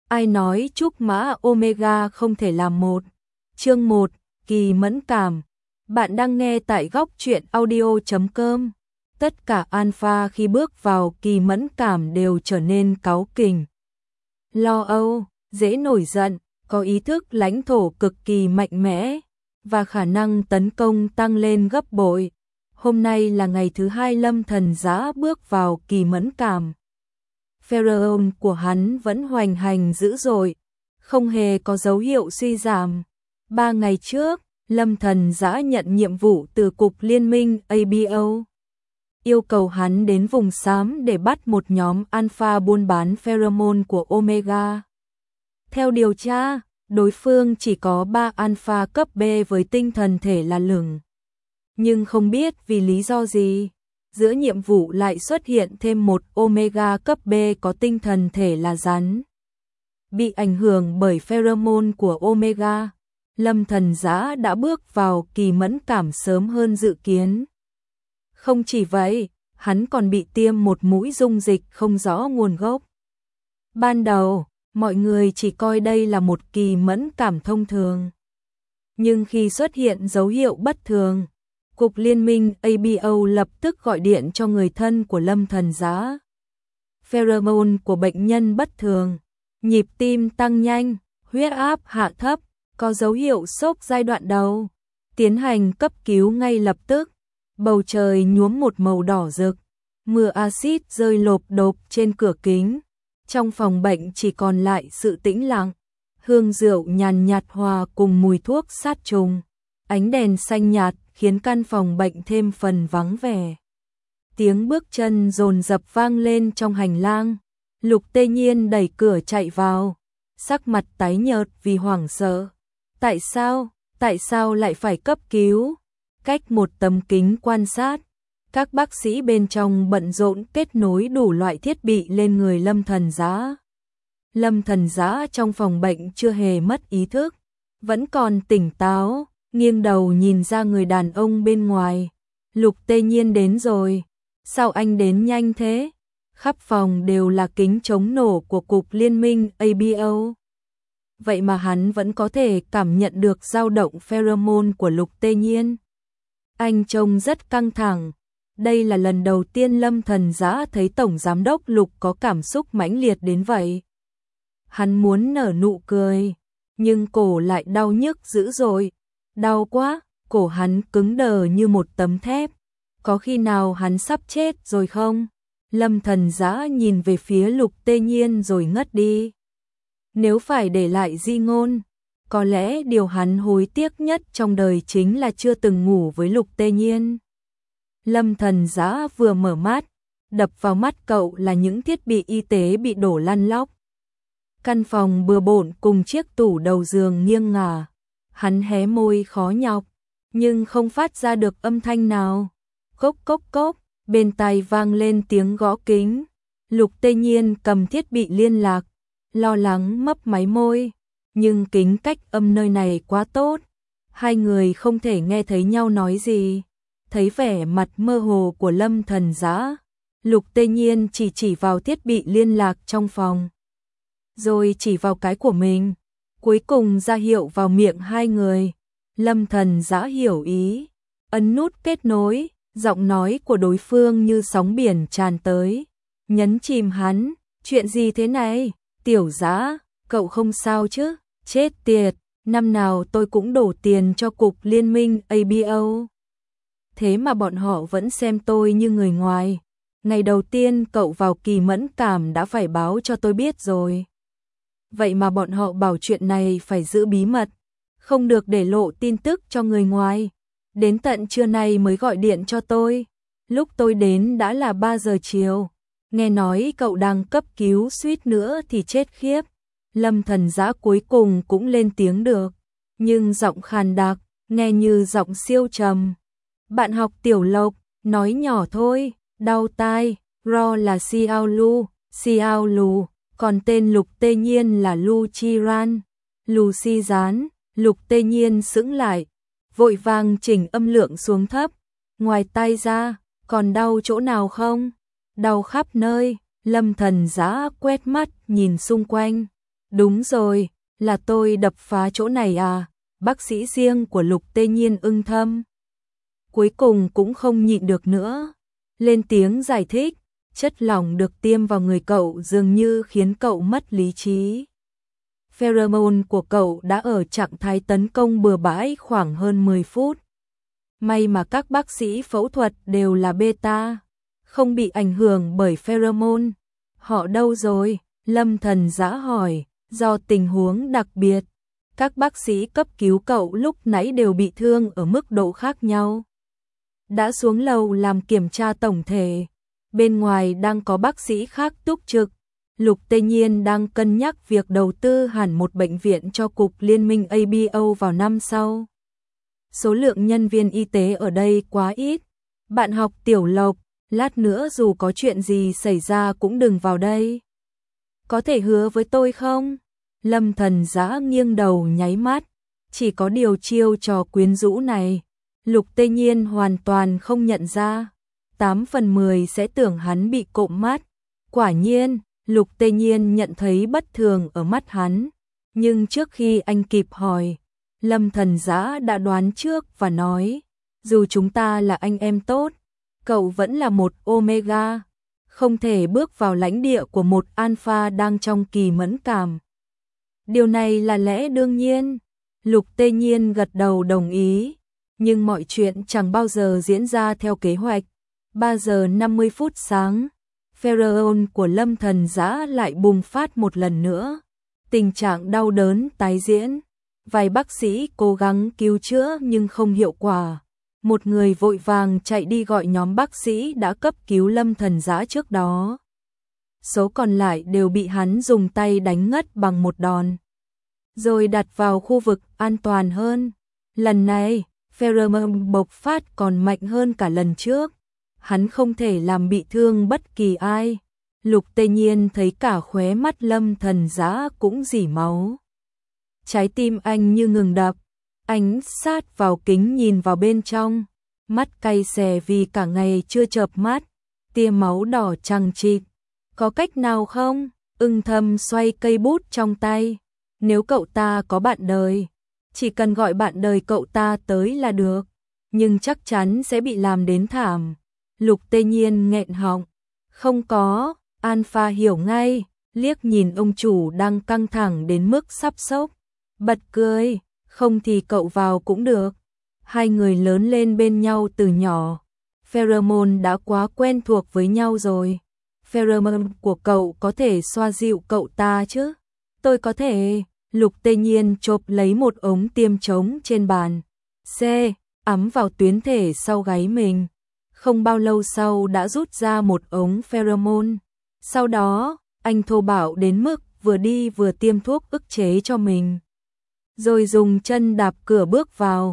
Ai nói trúc mã Omega không thể làm một? Chương 1, kỳ mẫn cảm. Bạn đang nghe tại góc truyện audio.com. Tất cả alpha khi bước vào kỳ mẫn cảm đều trở nên cáu kỉnh, lo âu, dễ nổi giận, có ý thức lãnh thổ cực kỳ mạnh mẽ và khả năng tấn công tăng lên gấp bội. Hôm nay là ngày thứ 2 Lâm Thần Giá bước vào kỳ mẫn cảm. Pheromone của hắn vẫn hoành hành dữ dội, không hề có dấu hiệu suy giảm. 3 ngày trước, Lâm Thần Giá nhận nhiệm vụ từ Cục Liên minh ABO, yêu cầu hắn đến vùng xám để bắt một nhóm alpha buôn bán pheromone của Omega. Theo điều tra, đối phương chỉ có 3 alpha cấp B với tinh thần thể là lửng. Nhưng không biết vì lý do gì, giữa nhiệm vụ lại xuất hiện thêm một Omega cấp B có tinh thần thể là rắn. Bị ảnh hưởng bởi pheromone của Omega, Lâm Thần Giá đã bước vào kỳ mẫn cảm sớm hơn dự kiến. Không chỉ vậy, hắn còn bị tiêm một mũi dung dịch không rõ nguồn gốc. Ban đầu, mọi người chỉ coi đây là một kỳ mẫn cảm thông thường. Nhưng khi xuất hiện dấu hiệu bất thường, Cục Liên minh ABO lập tức gọi điện cho người thân của Lâm Thần Giá. Pheromone của bệnh nhân bất thường, nhịp tim tăng nhanh, huyết áp hạ thấp, có dấu hiệu sốc giai đoạn đầu. Tiến hành cấp cứu ngay lập tức. Bầu trời nhuốm một màu đỏ rực, mưa axit rơi lộp độp trên cửa kính. Trong phòng bệnh chỉ còn lại sự tĩnh lặng, hương rượu nhàn nhạt hòa cùng mùi thuốc sát trùng. Ánh đèn xanh nhạt khiến căn phòng bệnh thêm phần vắng vẻ. Tiếng bước chân dồn dập vang lên trong hành lang. Lục Tê Nhiên đẩy cửa chạy vào, sắc mặt tái nhợt vì hoảng sợ. Tại sao lại phải cấp cứu? Cách một tấm kính quan sát, các bác sĩ bên trong bận rộn kết nối đủ loại thiết bị lên người Lâm Thần Giá. Lâm Thần Giá trong phòng bệnh chưa hề mất ý thức, vẫn còn tỉnh táo, nghiêng đầu nhìn ra người đàn ông bên ngoài. Lục Tê Nhiên đến rồi. Sao anh đến nhanh thế? Khắp phòng đều là kính chống nổ của Cục Liên minh ABO. Vậy mà hắn vẫn có thể cảm nhận được dao động pheromone của Lục Tê Nhiên. Anh trông rất căng thẳng. Đây là lần đầu tiên Lâm Thần Giá thấy Tổng Giám đốc Lục có cảm xúc mãnh liệt đến vậy. Hắn muốn nở nụ cười, nhưng cổ lại đau nhức dữ dội. Đau quá, cổ hắn cứng đờ như một tấm thép. Có khi nào hắn sắp chết rồi không? Lâm Thần Giá nhìn về phía Lục Tê Nhiên rồi ngất đi. Nếu phải để lại di ngôn, có lẽ điều hắn hối tiếc nhất trong đời chính là chưa từng ngủ với Lục Tê Nhiên. Lâm Thần Giá vừa mở mắt, đập vào mắt cậu là những thiết bị y tế bị đổ lăn lóc. Căn phòng bừa bộn cùng chiếc tủ đầu giường nghiêng ngả. Hắn hé môi khó nhọc, nhưng không phát ra được âm thanh nào. Cốc cốc cốc, bên tai vang lên tiếng gõ kính. Lục Tê Nhiên cầm thiết bị liên lạc, lo lắng mấp máy môi. Nhưng kính cách âm nơi này quá tốt, hai người không thể nghe thấy nhau nói gì. Thấy vẻ mặt mơ hồ của Lâm Thần Giá, Lục Tê Nhiên chỉ vào thiết bị liên lạc trong phòng, rồi chỉ vào cái của mình, cuối cùng ra hiệu vào miệng hai người. Lâm Thần Giá hiểu ý, ấn nút kết nối, giọng nói của đối phương như sóng biển tràn tới, nhấn chìm hắn. Chuyện gì thế này? Tiểu Giá, cậu không sao chứ? Chết tiệt, năm nào tôi cũng đổ tiền cho Cục Liên minh ABO. Thế mà bọn họ vẫn xem tôi như người ngoài. Ngày đầu tiên cậu vào kỳ mẫn cảm đã phải báo cho tôi biết rồi. Vậy mà bọn họ bảo chuyện này phải giữ bí mật, không được để lộ tin tức cho người ngoài. Đến tận trưa nay mới gọi điện cho tôi. Lúc tôi đến đã là 3 giờ chiều. Nghe nói cậu đang cấp cứu suýt nữa thì chết khiếp. Lâm Thần Giá cuối cùng cũng lên tiếng được, nhưng giọng khàn đặc, nghe như giọng siêu trầm. Bạn học Tiểu Lộc, nói nhỏ thôi, đau tai. Ro là Xiao Lu, còn tên Lục Tê Nhiên là Lu Chi Ran. Lu Si Gián. Lục Tê Nhiên sững lại, vội vàng chỉnh âm lượng xuống thấp. Ngoài tai ra, còn đau chỗ nào không? Đau khắp nơi. Lâm Thần Giá quét mắt nhìn xung quanh, Đúng rồi, là tôi đập phá chỗ này à, bác sĩ riêng của Lục Tê Nhiên ưng thâm. Cuối cùng cũng không nhịn được nữa, lên tiếng giải thích, chất lỏng được tiêm vào người cậu dường như khiến cậu mất lý trí. Pheromone của cậu đã ở trạng thái tấn công bừa bãi khoảng hơn 10 phút. May mà các bác sĩ phẫu thuật đều là beta, không bị ảnh hưởng bởi pheromone. Họ đâu rồi? Lâm Thần Dã hỏi, do tình huống đặc biệt, các bác sĩ cấp cứu cậu lúc nãy đều bị thương ở mức độ khác nhau. Đã xuống lầu làm kiểm tra tổng thể, bên ngoài đang có bác sĩ khác túc trực. Lục Tê Nhiên đang cân nhắc việc đầu tư hẳn một bệnh viện cho cục liên minh ABO vào năm sau. Số lượng nhân viên y tế ở đây quá ít. Bạn học Tiểu Lộc, lát nữa dù có chuyện gì xảy ra cũng đừng vào đây. Có thể hứa với tôi không? Lâm Thần Dã nghiêng đầu nháy mắt. Chỉ có điều chiêu trò quyến rũ này, Lục Tê Nhiên hoàn toàn không nhận ra. 8 phần 10 sẽ tưởng hắn bị cộm mắt. Quả nhiên, Lục Tê Nhiên nhận thấy bất thường ở mắt hắn. Nhưng trước khi anh kịp hỏi, Lâm Thần Dã đã đoán trước và nói, dù chúng ta là anh em tốt, cậu vẫn là một Omega, không thể bước vào lãnh địa của một Alpha đang trong kỳ mẫn cảm. Điều này là lẽ đương nhiên. Lục Tê Nhiên gật đầu đồng ý, nhưng mọi chuyện chẳng bao giờ diễn ra theo kế hoạch. 3 giờ 50 phút sáng, pheromone của Lâm Thần Dã lại bùng phát một lần nữa. Tình trạng đau đớn tái diễn. Vài bác sĩ cố gắng cứu chữa nhưng không hiệu quả. Một người vội vàng chạy đi gọi nhóm bác sĩ đã cấp cứu Lâm Thần Dã trước đó. Số còn lại đều bị hắn dùng tay đánh ngất bằng một đòn, rồi đặt vào khu vực an toàn hơn. Lần này, pheromone bộc phát còn mạnh hơn cả lần trước. Hắn không thể làm bị thương bất kỳ ai. Lục Tê Nhiên thấy cả khóe mắt Lâm Thần Dã cũng rỉ máu. Trái tim anh như ngừng đập. Anh sát vào kính nhìn vào bên trong. Mắt cay xè vì cả ngày chưa chợp mắt. Tia máu đỏ chằng chịt. Có cách nào không? Ưng Thâm xoay cây bút trong tay. Nếu cậu ta có bạn đời, chỉ cần gọi bạn đời cậu ta tới là được. Nhưng chắc chắn sẽ bị làm đến thảm. Lục Tê Nhiên nghẹn họng. Không có. Alpha hiểu ngay, liếc nhìn ông chủ đang căng thẳng đến mức sắp sốc. Bật cười, không thì cậu vào cũng được. Hai người lớn lên bên nhau từ nhỏ. Pheromone đã quá quen thuộc với nhau rồi. Pheromone của cậu có thể xoa dịu cậu ta chứ? Tôi có thể. Lục Tê Nhiên chộp lấy một ống tiêm trống trên bàn. Ấm vào tuyến thể sau gáy mình. Không bao lâu sau đã rút ra một ống pheromone. Sau đó, anh thô bạo đến mức vừa đi vừa tiêm thuốc ức chế cho mình. Rồi dùng chân đạp cửa bước vào.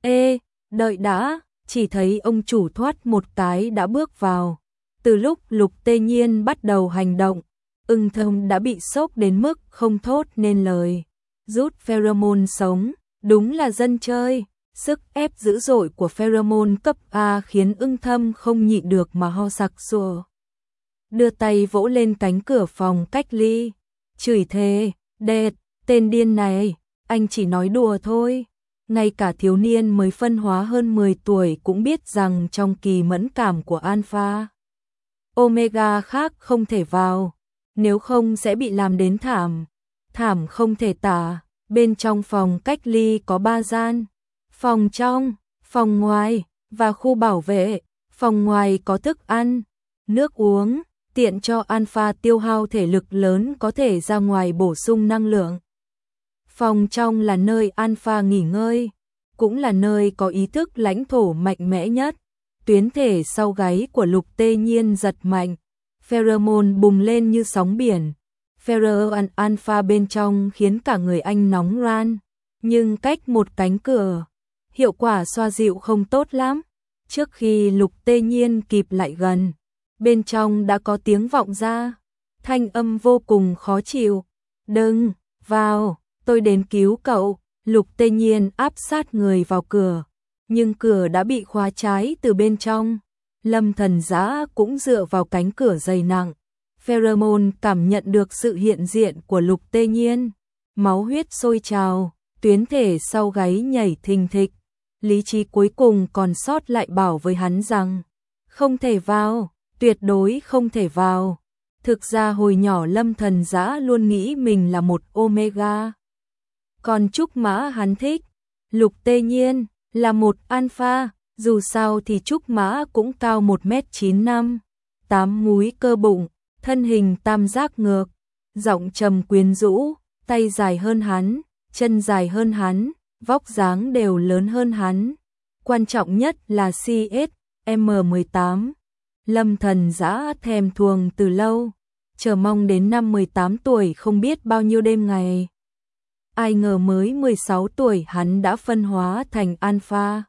Đợi đã, chỉ thấy ông chủ thoát một cái đã bước vào. Từ lúc Lục Tê Nhiên bắt đầu hành động, Ưng Thâm đã bị sốc đến mức không thốt nên lời. Rút pheromone sống, đúng là dân chơi. Sức ép dữ dội của pheromone cấp A khiến Ưng Thâm không nhịn được mà ho sặc sụa. Đưa tay vỗ lên cánh cửa phòng cách ly, chửi thề, đệt, tên điên này, anh chỉ nói đùa thôi. Ngay cả thiếu niên mới phân hóa hơn 10 tuổi cũng biết rằng trong kỳ mẫn cảm của Alpha, Omega khác không thể vào, nếu không sẽ bị làm đến thảm. Thảm không thể tả. Bên trong phòng cách ly có 3 gian. Phòng trong, phòng ngoài và khu bảo vệ. Phòng ngoài có thức ăn, nước uống, tiện cho Alpha tiêu hao thể lực lớn có thể ra ngoài bổ sung năng lượng. Phòng trong là nơi Alpha nghỉ ngơi, cũng là nơi có ý thức lãnh thổ mạnh mẽ nhất. Tuyến thể sau gáy của Lục Tê Nhiên giật mạnh, pheromone bùng lên như sóng biển. Pheromone Alpha bên trong khiến cả người anh nóng ran, nhưng cách một cánh cửa, hiệu quả xoa dịu không tốt lắm. Trước khi Lục Tê Nhiên kịp lại gần, bên trong đã có tiếng vọng ra, thanh âm vô cùng khó chịu. Đừng vào, tôi đến cứu cậu. Lục Tê Nhiên áp sát người vào cửa, nhưng cửa đã bị khóa trái từ bên trong. Lâm Thần Dã cũng dựa vào cánh cửa dày nặng. Pheromone cảm nhận được sự hiện diện của Lục Tê Nhiên, máu huyết sôi trào, tuyến thể sau gáy nhảy thình thịch. Lý trí cuối cùng còn sót lại bảo với hắn rằng, không thể vào, tuyệt đối không thể vào. Thực ra hồi nhỏ Lâm Thần Dã luôn nghĩ mình là một Omega. Còn Trúc Mã hắn thích, Lục Tê Nhiên là một Alpha, dù sao thì Trúc Mã cũng cao 1m95, 8 múi cơ bụng, thân hình tam giác ngược, giọng trầm quyến rũ, tay dài hơn hắn, chân dài hơn hắn, vóc dáng đều lớn hơn hắn. Quan trọng nhất là CSM18. Lâm Thần Dã thèm thuồng từ lâu, chờ mong đến năm 18 tuổi không biết bao nhiêu đêm ngày. Ai ngờ mới 16 tuổi hắn đã phân hóa thành Alpha.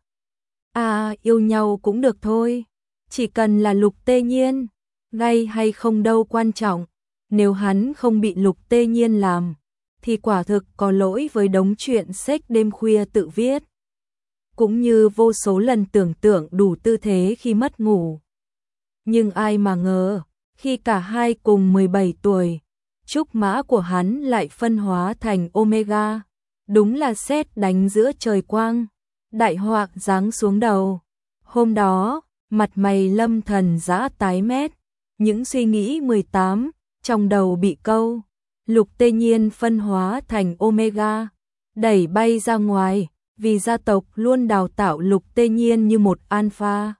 Yêu nhau cũng được thôi, chỉ cần là Lục Tê Nhiên, gay hay không đâu quan trọng. Nếu hắn không bị Lục Tê Nhiên làm, thì quả thực có lỗi với đống chuyện sách đêm khuya tự viết. Cũng như vô số lần tưởng tượng đủ tư thế khi mất ngủ. Nhưng ai mà ngờ, khi cả hai cùng 17 tuổi, Trúc Mã của hắn lại phân hóa thành Omega. Đúng là sét đánh giữa trời quang, đại họa giáng xuống đầu. Hôm đó, mặt mày Lâm Thần Dã tái mét, những suy nghĩ 18 trong đầu bị câu. Lục Tê Nhiên phân hóa thành Omega, đẩy bay ra ngoài, vì gia tộc luôn đào tạo Lục Tê Nhiên như một Alpha.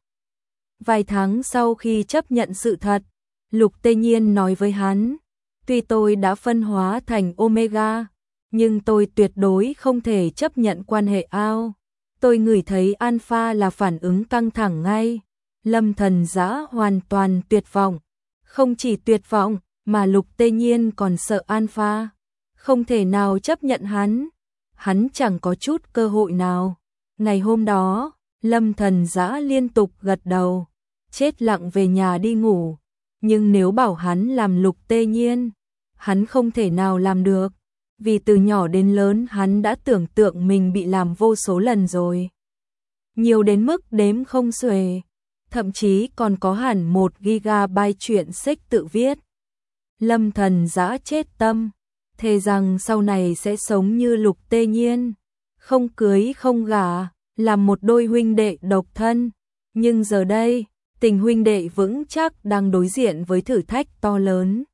Vài tháng sau khi chấp nhận sự thật, Lục Tê Nhiên nói với hắn, tuy tôi đã phân hóa thành Omega, nhưng tôi tuyệt đối không thể chấp nhận quan hệ ao. Tôi ngửi thấy Alpha là phản ứng căng thẳng ngay. Lâm Thần Dã hoàn toàn tuyệt vọng. Không chỉ tuyệt vọng, mà Lục Tê Nhiên còn sợ Alpha. Không thể nào chấp nhận hắn. Hắn chẳng có chút cơ hội nào. Ngày hôm đó, Lâm Thần Dã liên tục gật đầu, chết lặng về nhà đi ngủ. Nhưng nếu bảo hắn làm Lục Tê Nhiên, hắn không thể nào làm được. Vì từ nhỏ đến lớn hắn đã tưởng tượng mình bị làm vô số lần rồi. Nhiều đến mức đếm không xuể. Thậm chí còn có hẳn 1 gigabyte truyện sách tự viết. Lâm Thần Dã chết tâm, thề rằng sau này sẽ sống như Lục Tê Nhiên, không cưới không gả, làm một đôi huynh đệ độc thân. Nhưng giờ đây, tình huynh đệ vững chắc đang đối diện với thử thách to lớn.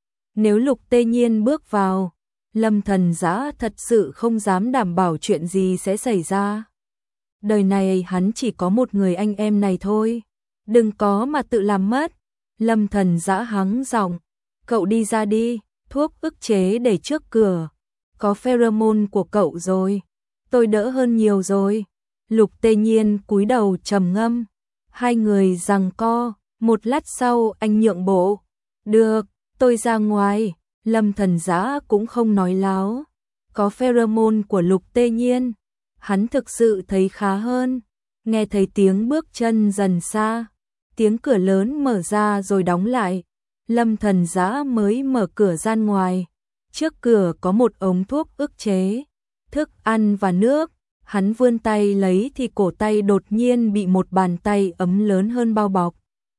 Nếu Lục Tê Nhiên bước vào, Lâm Thần Dã thật sự không dám đảm bảo chuyện gì sẽ xảy ra. Đời này hắn chỉ có một người anh em này thôi, đừng có mà tự làm mất. Lâm Thần Dã hắng giọng, cậu đi ra đi, thuốc ức chế để trước cửa, có pheromone của cậu rồi, tôi đỡ hơn nhiều rồi. Lục Tê Nhiên cúi đầu trầm ngâm, hai người giằng co, một lát sau anh nhượng bộ, được, tôi ra ngoài. Lâm Thần Dã cũng không nói láo, có pheromone của Lục Tê Nhiên, hắn thực sự thấy khá hơn. Nghe thấy tiếng bước chân dần xa, tiếng cửa lớn mở ra rồi đóng lại, Lâm Thần Dã mới mở cửa gian ngoài. Trước cửa có một ống thuốc ức chế, thức ăn và nước. Hắn vươn tay lấy thì cổ tay đột nhiên bị một bàn tay ấm lớn hơn bao bọc.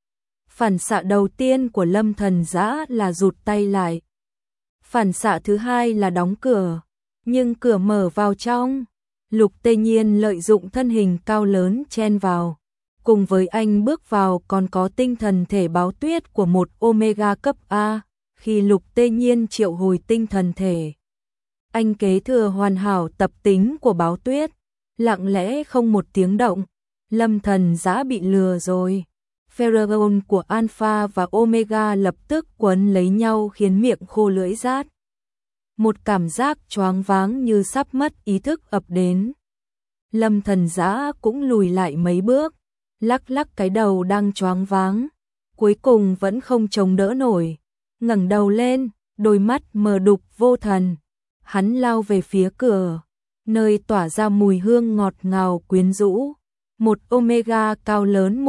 Phản xạ đầu tiên của Lâm Thần Dã là rụt tay lại. Phản xạ thứ hai là đóng cửa, nhưng cửa mở vào trong. Lục Tê Nhiên lợi dụng thân hình cao lớn chen vào. Cùng với anh bước vào còn có tinh thần thể báo tuyết của một Omega cấp A. Khi Lục Tê Nhiên triệu hồi tinh thần thể, anh kế thừa hoàn hảo tập tính của báo tuyết, lặng lẽ không một tiếng động. Lâm Thần Dã bị lừa rồi. Pheromone của Alpha và Omega lập tức quấn lấy nhau khiến miệng khô lưỡi rát. Một cảm giác choáng váng như sắp mất ý thức ập đến. Lâm Thần Dã cũng lùi lại mấy bước, lắc lắc cái đầu đang choáng váng, cuối cùng vẫn không chống đỡ nổi, ngẩng đầu lên, đôi mắt mờ đục vô thần. Hắn lao về phía cửa, nơi tỏa ra mùi hương ngọt ngào quyến rũ. Một Omega cao lớn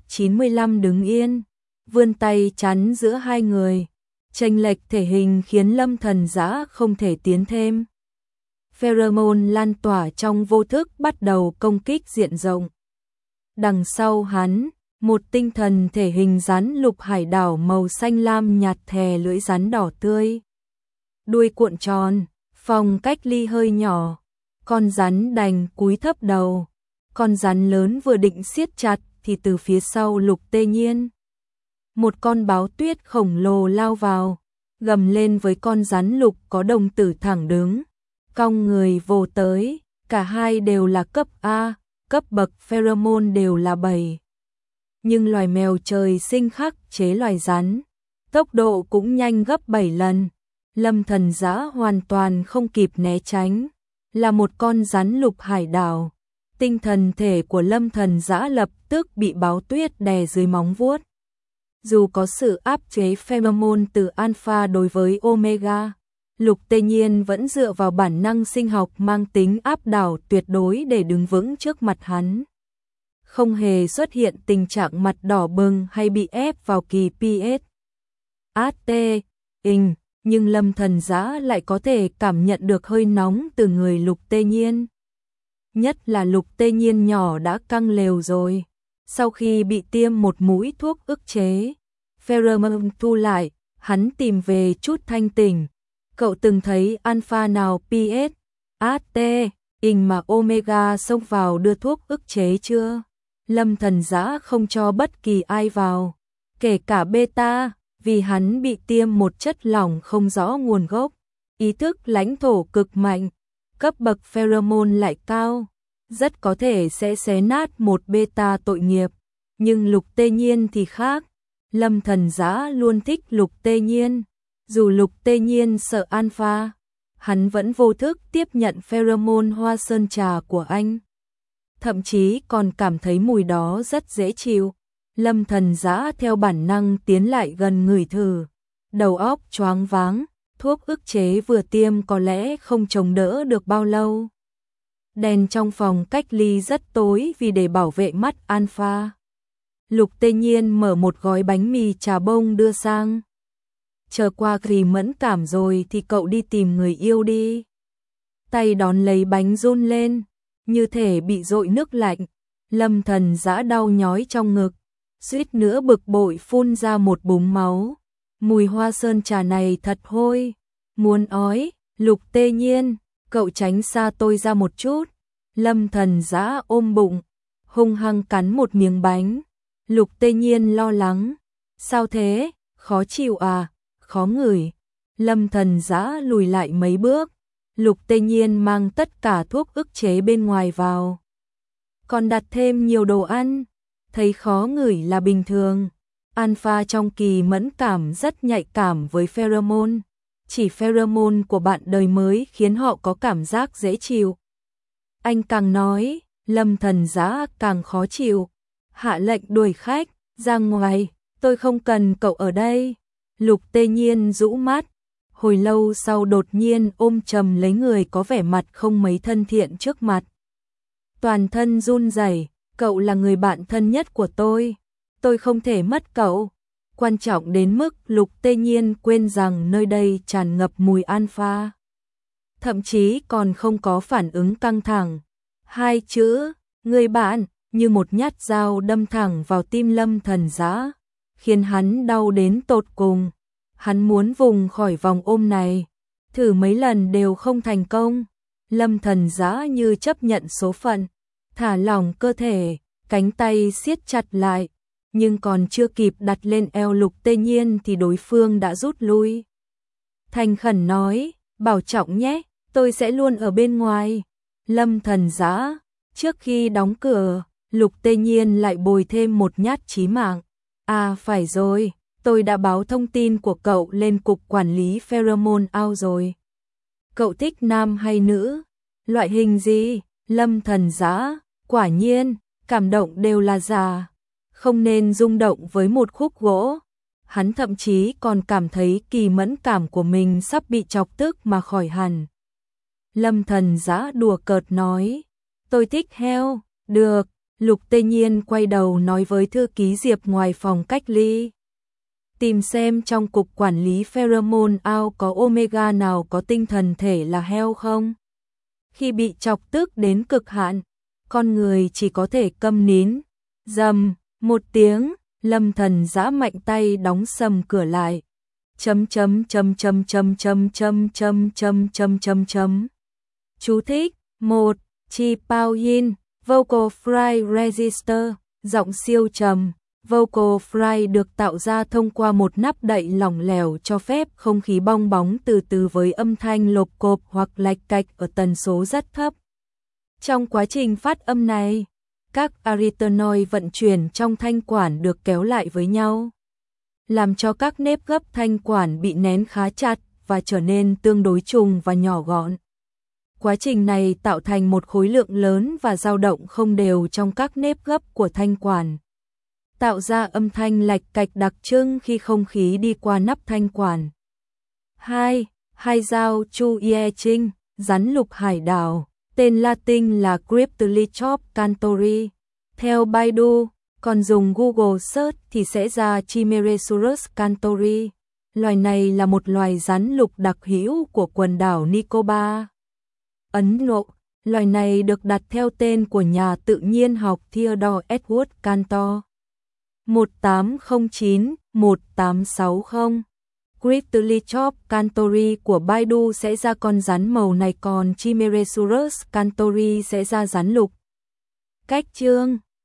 1m95 đứng yên, vươn tay chắn giữa hai người. Chênh lệch thể hình khiến Lâm Thần Dã không thể tiến thêm. Pheromone lan tỏa trong vô thức bắt đầu công kích diện rộng. Đằng sau hắn, Một tinh thần thể hình rắn lục hải đảo màu xanh lam nhạt thè lưỡi rắn đỏ tươi. Đuôi cuộn tròn, phòng cách ly hơi nhỏ. Con rắn đành cúi thấp đầu. Con rắn lớn vừa định siết chặt thì từ phía sau Lục Tê Nhiên. Một con báo tuyết khổng lồ lao vào, gầm lên với con rắn lục có đồng tử thẳng đứng. Cong người vồ tới, cả hai đều là cấp A, cấp bậc pheromone đều là 7. Nhưng loài mèo trời sinh khắc chế loài rắn, tốc độ cũng nhanh gấp 7 lần. Lâm Thần Dã hoàn toàn không kịp né tránh, là một con rắn lục hải đảo. Tinh thần thể của Lâm Thần Dã lập tức bị báo tuyết đè dưới móng vuốt. Dù có sự áp chế pheromone từ alpha đối với omega, Lục Tê Nhiên vẫn dựa vào bản năng sinh học mang tính áp đảo tuyệt đối để đứng vững trước mặt hắn. Không hề xuất hiện tình trạng mặt đỏ bừng hay bị ép vào kỳ PS. AT, in, nhưng Lâm Thần Dã lại có thể cảm nhận được hơi nóng từ người Lục Tê Nhiên. Nhất là Lục Tê Nhiên nhỏ đã căng lều rồi. Sau khi bị tiêm một mũi thuốc ức chế, pheromone thu lại, hắn tìm về chút thanh tỉnh. Cậu từng thấy alpha nào PS, AT, in mà omega xông vào đưa thuốc ức chế chưa? Lâm Thần Dã không cho bất kỳ ai vào, kể cả beta, vì hắn bị tiêm một chất lỏng không rõ nguồn gốc. Ý thức lãnh thổ cực mạnh, cấp bậc pheromone lại cao, rất có thể sẽ xé nát một beta tội nghiệp. Nhưng Lục Tê Nhiên thì khác, Lâm Thần Dã luôn thích Lục Tê Nhiên. Dù Lục Tê Nhiên sợ alpha, hắn vẫn vô thức tiếp nhận pheromone hoa sơn trà của anh. Thậm chí còn cảm thấy mùi đó rất dễ chịu. Lâm Thần Dã theo bản năng tiến lại gần ngửi thử. Đầu óc choáng váng, thuốc ức chế vừa tiêm có lẽ không chống đỡ được bao lâu. Đèn trong phòng cách ly rất tối vì để bảo vệ mắt alpha. Lục Tê Nhiên mở một gói bánh mì trà bông đưa sang. Chờ qua kỳ mẫn cảm rồi thì cậu đi tìm người yêu đi. Tay đón lấy bánh run lên, như thể bị dội nước lạnh. Lâm Thần Dã đau nhói trong ngực, suýt nữa bực bội phun ra một búng máu. Mùi hoa sơn trà này thật hôi, muốn ói. Lục Tê Nhiên, cậu tránh xa tôi ra một chút. Lâm Thần Dã ôm bụng, hung hăng cắn một miếng bánh. Lục Tê Nhiên lo lắng, sao thế, khó chịu à, khó ngửi. Lâm Thần Dã lùi lại mấy bước. Lục Tê Nhiên mang tất cả thuốc ức chế bên ngoài vào, còn đặt thêm nhiều đồ ăn. Thấy khó ngửi là bình thường. Alpha trong kỳ mẫn cảm rất nhạy cảm với pheromone. Chỉ pheromone của bạn đời mới khiến họ có cảm giác dễ chịu. Anh càng nói, Lâm Thần Dã càng khó chịu. Hạ lệnh đuổi khách ra ngoài, tôi không cần cậu ở đây. Lục Tê Nhiên rũ mắt, hồi lâu sau đột nhiên ôm chầm lấy người có vẻ mặt không mấy thân thiện trước mặt. Toàn thân run rẩy, cậu là người bạn thân nhất của tôi không thể mất cậu. Quan trọng đến mức Lục Tê Nhiên quên rằng nơi đây tràn ngập mùi alpha. Thậm chí còn không có phản ứng căng thẳng. Hai chữ, người bạn, như một nhát dao đâm thẳng vào tim Lâm Thần Dã, khiến hắn đau đến tột cùng. Hắn muốn vùng khỏi vòng ôm này, thử mấy lần đều không thành công. Lâm Thần Dã như chấp nhận số phận, thả lỏng cơ thể, cánh tay siết chặt lại, nhưng còn chưa kịp đặt lên eo Lục Tê Nhiên thì đối phương đã rút lui. Thành khẩn nói, bảo trọng nhé, tôi sẽ luôn ở bên ngoài. Lâm Thần Dã, trước khi đóng cửa, Lục Tê Nhiên lại bồi thêm một nhát chí mạng. À phải rồi, tôi đã báo thông tin của cậu lên cục quản lý pheromone out rồi. Cậu thích nam hay nữ? Loại hình gì? Lâm Thần Dã, quả nhiên, cảm động đều là giả. Không nên rung động với một khúc gỗ. Hắn thậm chí còn cảm thấy kỳ mẫn cảm của mình sắp bị chọc tức mà khỏi hẳn. Lâm Thần Dã đùa cợt nói, tôi thích heo. Được. Lục Tê Nhiên quay đầu nói với thư ký Diệp ngoài phòng cách ly. Tìm xem trong cục quản lý pheromone out có omega nào có tinh thần thể là heo không? Khi bị chọc tức đến cực hạn, con người chỉ có thể câm nín. Dầm, Một tiếng, Lâm Thần giã mạnh tay đóng sầm cửa lại. Chấm chấm chấm chấm chấm chấm chấm chấm chấm chấm chấm chấm. Chú thích: 1. Chi Pao Yin, Vocal Fry Register, giọng siêu trầm. Vocal Fry được tạo ra thông qua một nắp đậy lỏng lẻo cho phép không khí bong bóng từ từ với âm thanh lộp cộp hoặc lạch cạch ở tần số rất thấp. Trong quá trình phát âm này, các arytenoid vận chuyển trong thanh quản được kéo lại với nhau, làm cho các nếp gấp thanh quản bị nén khá chặt và trở nên tương đối trùng và nhỏ gọn. Quá trình này tạo thành một khối lượng lớn và dao động không đều trong các nếp gấp của thanh quản, tạo ra âm thanh lạch cạch đặc trưng khi không khí đi qua nắp thanh quản. 2. Hai dao Chu Ye Ching, rắn lục hải đảo, tên Latin là Cryptolychop cantori. Theo Baidu, còn dùng Google Search thì sẽ ra Chimeresurus cantori. Loài này là một loài rắn lục đặc hữu của quần đảo Nicobar, Ấn Độ. Loài này được đặt theo tên của nhà tự nhiên học Theodore Edward Cantor. 1809-1860. Cryptolychop cantori của Baidu sẽ ra con rắn màu này, còn Chimeresurus cantori sẽ ra rắn lục. Cách chương